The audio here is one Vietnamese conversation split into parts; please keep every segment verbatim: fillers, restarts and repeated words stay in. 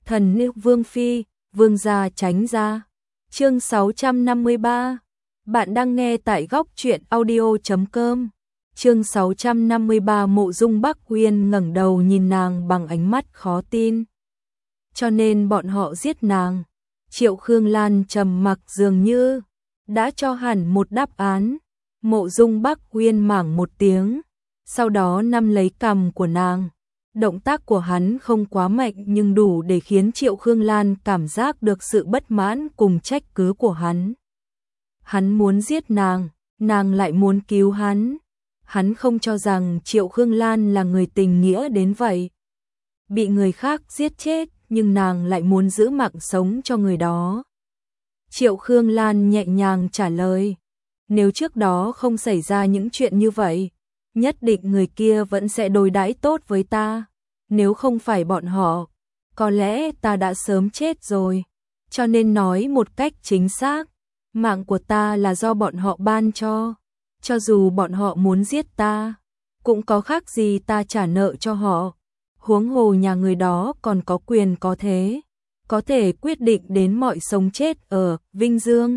Thần nữ Vương Phi, Vương gia tránh ra. Chương sáu trăm năm mươi ba. Bạn đang nghe tại góc truyện audio chấm com. Chương sáu trăm năm mươi ba. Mộ Dung Bắc Uyên ngẩng đầu nhìn nàng bằng ánh mắt khó tin. Cho nên bọn họ giết nàng. Triệu Khương Lan trầm mặc dường như đã cho hẳn một đáp án. Mộ Dung Bắc Uyên mảng một tiếng, sau đó nắm lấy cằm của nàng. Động tác của hắn không quá mạnh nhưng đủ để khiến Triệu Khương Lan cảm giác được sự bất mãn cùng trách cứ của hắn. Hắn muốn giết nàng, nàng lại muốn cứu hắn. Hắn không cho rằng Triệu Khương Lan là người tình nghĩa đến vậy. Bị người khác giết chết nhưng nàng lại muốn giữ mạng sống cho người đó. Triệu Khương Lan nhẹ nhàng trả lời, nếu trước đó không xảy ra những chuyện như vậy, nhất định người kia vẫn sẽ đối đãi tốt với ta. Nếu không phải bọn họ, có lẽ ta đã sớm chết rồi. Cho nên nói một cách chính xác, mạng của ta là do bọn họ ban cho. Cho dù bọn họ muốn giết ta, cũng có khác gì ta trả nợ cho họ. Huống hồ nhà người đó còn có quyền có thế, có thể quyết định đến mọi sống chết ở Vinh Dương.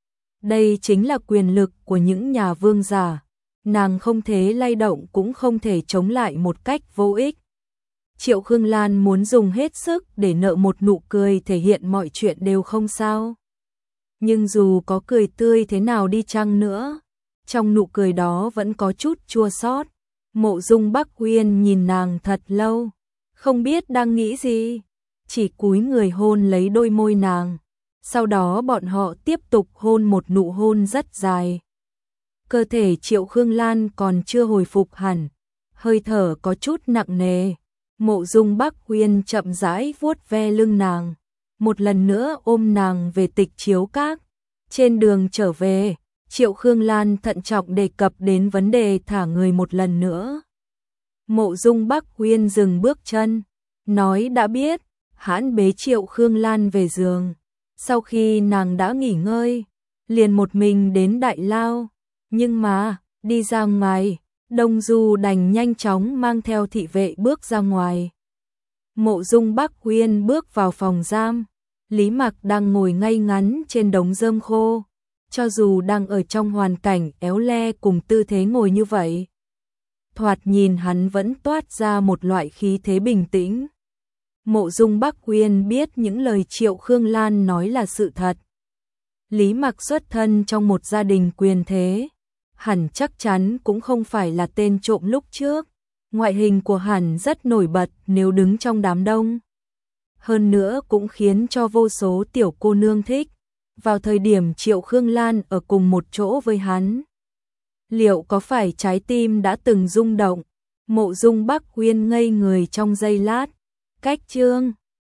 Đây chính là quyền lực của những nhà vương giả. Nàng không thể lay động cũng không thể chống lại một cách vô ích. Triệu Khương Lan muốn dùng hết sức để nở một nụ cười thể hiện mọi chuyện đều không sao. Nhưng dù có cười tươi thế nào đi chăng nữa, trong nụ cười đó vẫn có chút chua xót. Mộ Dung Bắc Uyên nhìn nàng thật lâu, không biết đang nghĩ gì, chỉ cúi người hôn lấy đôi môi nàng. Sau đó bọn họ tiếp tục hôn một nụ hôn rất dài. Cơ thể Triệu Khương Lan còn chưa hồi phục hẳn, hơi thở có chút nặng nề. Mộ Dung Bắc Uyên chậm rãi vuốt ve lưng nàng, một lần nữa ôm nàng về Tịch Chiếu Các. Trên đường trở về, Triệu Khương Lan thận trọng đề cập đến vấn đề thả người một lần nữa. Mộ Dung Bắc Uyên dừng bước chân, nói đã biết. Hắn bế Triệu Khương Lan về giường. Sau khi nàng đã nghỉ ngơi, liền một mình đến Đại Lao. Nhưng mà, đi ra ngoài, Đông Du đành nhanh chóng mang theo thị vệ bước ra ngoài. Mộ Dung Bắc Uyên bước vào phòng giam. Lý Mặc đang ngồi ngay ngắn trên đống rơm khô. Cho dù đang ở trong hoàn cảnh éo le cùng tư thế ngồi như vậy, thoạt nhìn hắn vẫn toát ra một loại khí thế bình tĩnh. Mộ Dung Bắc Uyên biết những lời Triệu Khương Lan nói là sự thật. Lý Mặc xuất thân trong một gia đình quyền thế, hẳn chắc chắn cũng không phải là tên trộm lúc trước. Ngoại hình của hắn rất nổi bật nếu đứng trong đám đông. Hơn nữa cũng khiến cho vô số tiểu cô nương thích. Vào thời điểm Triệu Khương Lan ở cùng một chỗ với hắn, liệu có phải trái tim đã từng rung động? Mộ Dung Bắc Uyên ngây người trong giây lát. Cách chương